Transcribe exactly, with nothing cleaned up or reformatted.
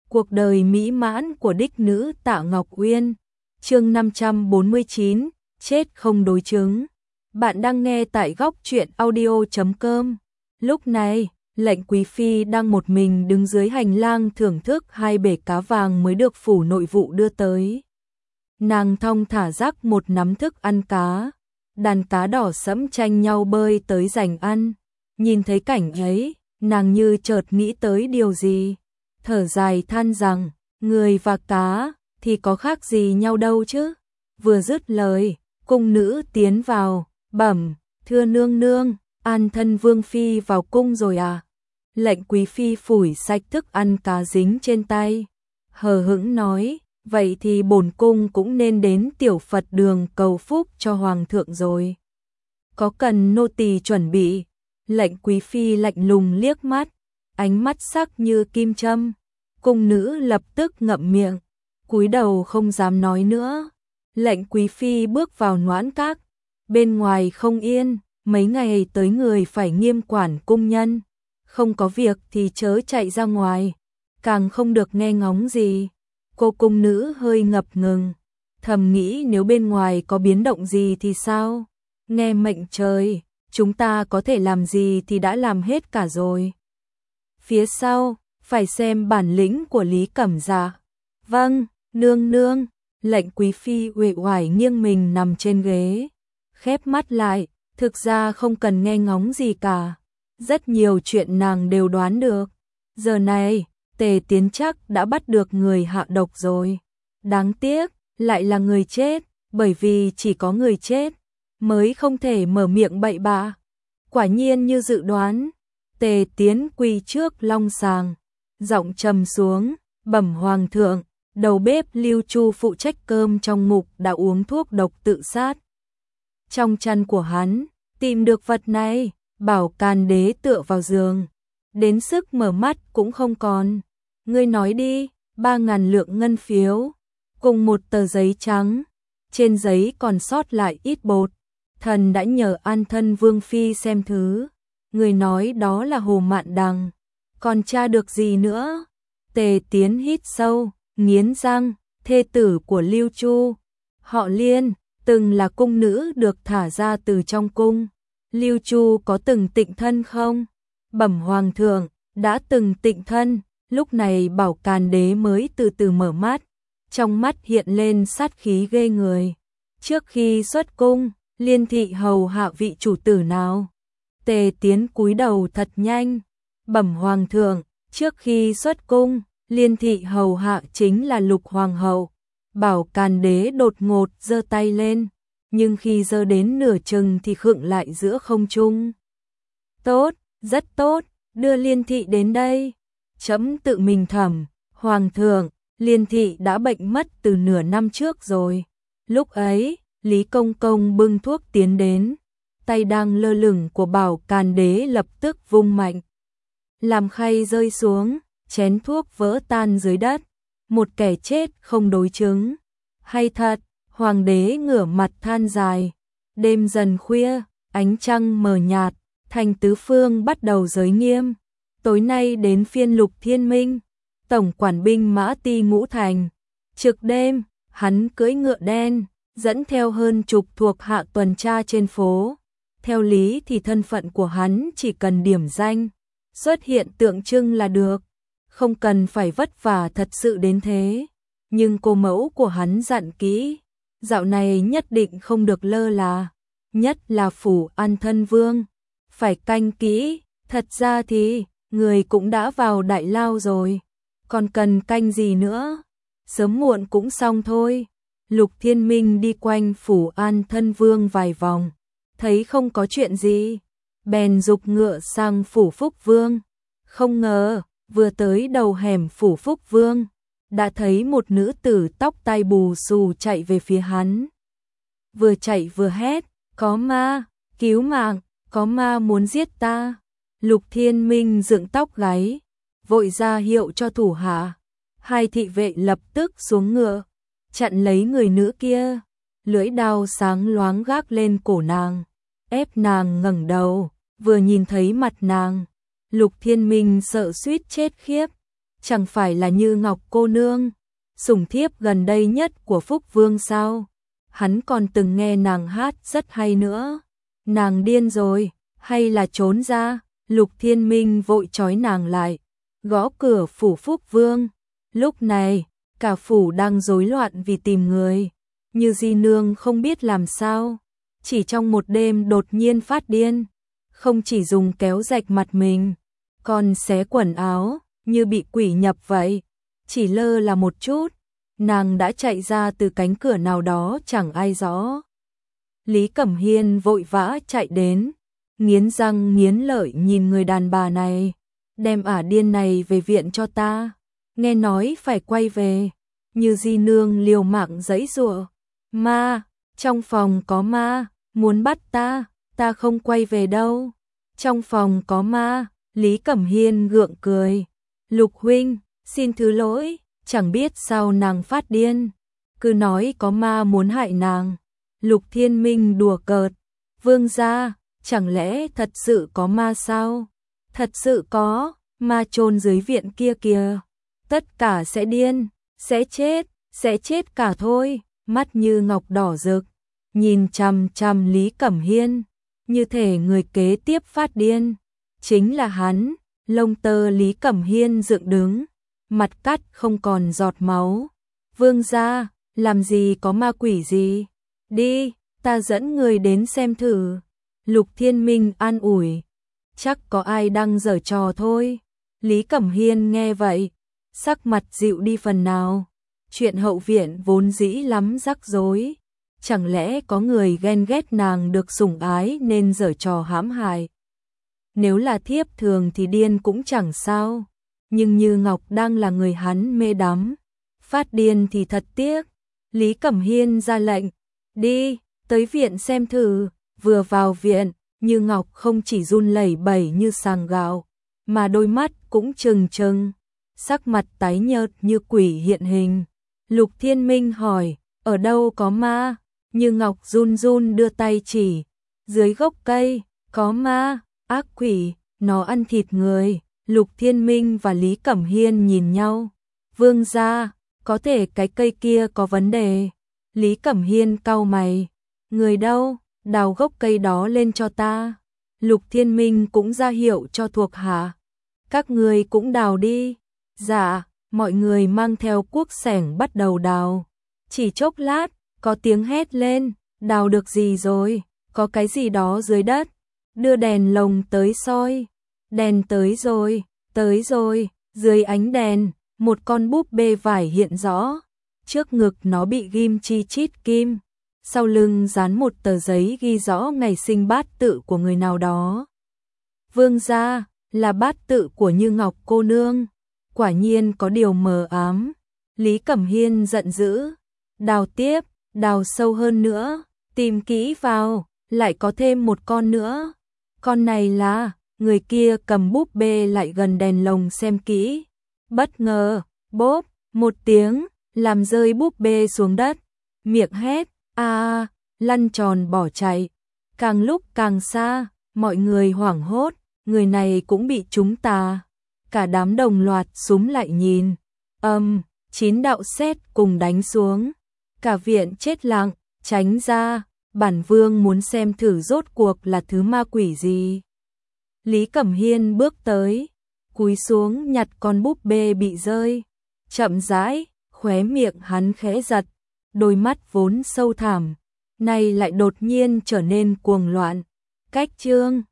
Cuộc đời mỹ mãn của đích nữ Tạ Ngọc Uyên. Chương năm trăm bốn mươi chín, chết không đối chứng. Bạn đang nghe tại góc truyện audio chấm com. Lúc này, Lệnh Quý phi đang một mình đứng dưới hành lang thưởng thức hai bể cá vàng mới được phủ nội vụ đưa tới. Nàng thong thả rắc một nắm thức ăn cá, đàn cá đỏ sẫm tranh nhau bơi tới giành ăn. Nhìn thấy cảnh ấy, nàng như chợt nghĩ tới điều gì, thở dài than rằng, người và cá thì có khác gì nhau đâu chứ. Vừa dứt lời, cung nữ tiến vào, bẩm, thưa nương nương, An Thân Vương phi vào cung rồi à? Lệnh Quý phi phủi sạch thức ăn cá dính trên tay, hờ hững nói, vậy thì bổn cung cũng nên đến Tiểu Phật đường cầu phúc cho hoàng thượng rồi. Có cần nô tỳ chuẩn bị? Lệnh Quý phi lạnh lùng liếc mắt, ánh mắt sắc như kim châm. Cung nữ lập tức ngậm miệng, cúi đầu không dám nói nữa. Lệnh Quý phi bước vào Noãn Các, bên ngoài không yên, mấy ngày tới người phải nghiêm quản cung nhân, không có việc thì chớ chạy ra ngoài, càng không được nghe ngóng gì. Cô cung nữ hơi ngập ngừng, thầm nghĩ nếu bên ngoài có biến động gì thì sao? Nghe mệnh trời, chúng ta có thể làm gì thì đã làm hết cả rồi. Phía sau, phải xem bản lĩnh của Lý Cẩm Dạ. Vâng, nương nương. Lệnh Quý phi uể oải nghiêng mình nằm trên ghế, khép mắt lại, thực ra không cần nghe ngóng gì cả. Rất nhiều chuyện nàng đều đoán được. Giờ này, Tề Tiến chắc đã bắt được người hạ độc rồi. Đáng tiếc, lại là người chết, bởi vì chỉ có người chết mới không thể mở miệng bậy bạ. Quả nhiên như dự đoán, Tề Tiến quỳ trước long sàng, giọng trầm xuống, bẩm hoàng thượng, đầu bếp Lưu Chu phụ trách cơm trong ngục đã uống thuốc độc tự sát. Trong chăn của hắn, tìm được vật này, Bảo Can Đế tựa vào giường, đến sức mở mắt cũng không còn. Ngươi nói đi, ba ngàn lượng ngân phiếu, cùng một tờ giấy trắng, trên giấy còn sót lại ít bột. Thần đã nhờ An Thân Vương phi xem thứ, người nói đó là Hồ Mạn Đằng, còn tra được gì nữa? Tề Tiến hít sâu, nghiến răng, thê tử của Lưu Chu, họ Liên, từng là cung nữ được thả ra từ trong cung. Lưu Chu có từng tịnh thân không? Bẩm hoàng thượng, đã từng tịnh thân. Lúc này Bảo Can Đế mới từ từ mở mắt, trong mắt hiện lên sát khí ghê người. Trước khi xuất cung, Liên thị hầu hạ vị chủ tử nào? Tề Tiến cúi đầu thật nhanh, bẩm hoàng thượng, trước khi xuất cung, Liên thị hầu hạ chính là Lục hoàng hậu. Bảo Can Đế đột ngột giơ tay lên, nhưng khi giơ đến nửa chừng thì khựng lại giữa không trung. Tốt, rất tốt, đưa Liên thị đến đây. Chấm tự mình thầm, hoàng thượng, Liên thị đã bệnh mất từ nửa năm trước rồi. Lúc ấy, Lý Công Công bưng thuốc tiến đến, tay đang lơ lửng của Bảo Can Đế lập tức vung mạnh, làm khay rơi xuống, chén thuốc vỡ tan dưới đất. Một kẻ chết không đối chứng. Hay thật, hoàng đế ngửa mặt than dài. Đêm dần khuya, ánh trăng mờ nhạt, thành tứ phương bắt đầu giới nghiêm. Tối nay đến phiên Lục Thiên Minh, tổng quản binh mã Ti Ngũ Thành. Trực đêm, hắn cưỡi ngựa đen, dẫn theo hơn chục thuộc hạ tuần tra trên phố. Theo lý thì thân phận của hắn chỉ cần điểm danh, xuất hiện tượng trưng là được, không cần phải vất vả thật sự đến thế. Nhưng cô mẫu của hắn dặn kỹ, dạo này nhất định không được lơ là, nhất là phủ An Thân Vương, phải canh kỹ. Thật ra thì, người cũng đã vào đại lao rồi, còn cần canh gì nữa, sớm muộn cũng xong thôi. Lục Thiên Minh đi quanh phủ An Thân Vương vài vòng, thấy không có chuyện gì, bèn giục ngựa sang phủ Phúc Vương. Không ngờ, vừa tới đầu hẻm phủ Phúc Vương, đã thấy một nữ tử tóc tai bù xù chạy về phía hắn. Vừa chạy vừa hét, có ma, cứu mạng, có ma muốn giết ta. Lục Thiên Minh dựng tóc gáy, vội ra hiệu cho thủ hạ. Hai thị vệ lập tức xuống ngựa, chặn lấy người nữ kia, lưỡi đao sáng loáng gác lên cổ nàng, ép nàng ngẩng đầu. Vừa nhìn thấy mặt nàng, Lục Thiên Minh sợ suýt chết khiếp, chẳng phải là Như Ngọc cô nương, sủng thiếp gần đây nhất của Phúc Vương sao? Hắn còn từng nghe nàng hát rất hay nữa. Nàng điên rồi, hay là trốn ra? Lục Thiên Minh vội trói nàng lại, gõ cửa phủ Phúc Vương. Lúc này, cả phủ đang rối loạn vì tìm người. Như Di Nương không biết làm sao, chỉ trong một đêm đột nhiên phát điên, không chỉ dùng kéo rạch mặt mình, còn xé quần áo, như bị quỷ nhập vậy. Chỉ lơ là một chút, nàng đã chạy ra từ cánh cửa nào đó chẳng ai rõ. Lý Cẩm Hiên vội vã chạy đến, nghiến răng nghiến lợi nhìn người đàn bà này, đem ả điên này về viện cho ta, nghe nói phải quay về. Như Di Nương liều mạng giãy giụa, ma, trong phòng có ma, muốn bắt ta, ta không quay về đâu. Trong phòng có ma. Lý Cẩm Hiên gượng cười, Lục huynh, xin thứ lỗi, chẳng biết sao nàng phát điên, cứ nói có ma muốn hại nàng. Lục Thiên Minh đùa cợt, vương gia, chẳng lẽ thật sự có ma sao? Thật sự có, ma chôn dưới viện kia kìa, tất cả sẽ điên, sẽ chết, sẽ chết cả thôi. Mắt Như Ngọc đỏ rực, nhìn chằm chằm Lý Cẩm Hiên, như thể người kế tiếp phát điên chính là hắn. Lông tơ Lý Cẩm Hiên dựng đứng, mặt cắt không còn giọt máu. Vương gia, làm gì có ma quỷ gì? Đi, ta dẫn người đến xem thử. Lục Thiên Minh an ủi, chắc có ai đang giở trò thôi. Lý Cẩm Hiên nghe vậy, sắc mặt dịu đi phần nào. Chuyện hậu viện vốn dĩ lắm rắc rối, chẳng lẽ có người ghen ghét nàng được sủng ái nên giở trò hãm hại? Nếu là thiếp thường thì điên cũng chẳng sao, nhưng Như Ngọc đang là người hắn mê đắm, phát điên thì thật tiếc. Lý Cẩm Hiên ra lệnh, đi, tới viện xem thử. Vừa vào viện, Như Ngọc không chỉ run lẩy bẩy như sàng gạo, mà đôi mắt cũng trừng trừng, sắc mặt tái nhợt như quỷ hiện hình. Lục Thiên Minh hỏi, ở đâu có ma? Như Ngọc run run đưa tay chỉ, dưới gốc cây, có ma, ác quỷ, nó ăn thịt người. Lục Thiên Minh và Lý Cẩm Hiên nhìn nhau, vương gia, có thể cái cây kia có vấn đề. Lý Cẩm Hiên cau mày, người đâu, đào gốc cây đó lên cho ta. Lục Thiên Minh cũng ra hiệu cho thuộc hạ, các người cũng đào đi. Dạ. Mọi người mang theo cuốc xẻng bắt đầu đào. Chỉ chốc lát, có tiếng hét lên, đào được gì rồi? Có cái gì đó dưới đất. Đưa đèn lồng tới soi. Đèn tới rồi, tới rồi. Dưới ánh đèn, một con búp bê vải hiện rõ. Trước ngực nó bị ghim chi chít kim. Sau lưng dán một tờ giấy ghi rõ ngày sinh bát tự của người nào đó. Vương gia, là bát tự của Như Ngọc cô nương. Quả nhiên có điều mờ ám. Lý Cẩm Hiên giận dữ, đào tiếp, đào sâu hơn nữa, tìm kỹ vào, lại có thêm một con nữa. Con này là, người kia cầm búp bê lại gần đèn lồng xem kỹ. Bất ngờ, bốp, một tiếng, làm rơi búp bê xuống đất. Miệng hét, a, lăn tròn bỏ chạy. Càng lúc càng xa, mọi người hoảng hốt, người này cũng bị chúng tà. Cả đám đồng loạt súm lại nhìn, âm, um, chín đạo sét cùng đánh xuống. Cả viện chết lặng, tránh ra, bản vương muốn xem thử rốt cuộc là thứ ma quỷ gì. Lý Cẩm Hiên bước tới, cúi xuống nhặt con búp bê bị rơi, chậm rãi, khóe miệng hắn khẽ giật, đôi mắt vốn sâu thẳm, nay lại đột nhiên trở nên cuồng loạn. Cách chương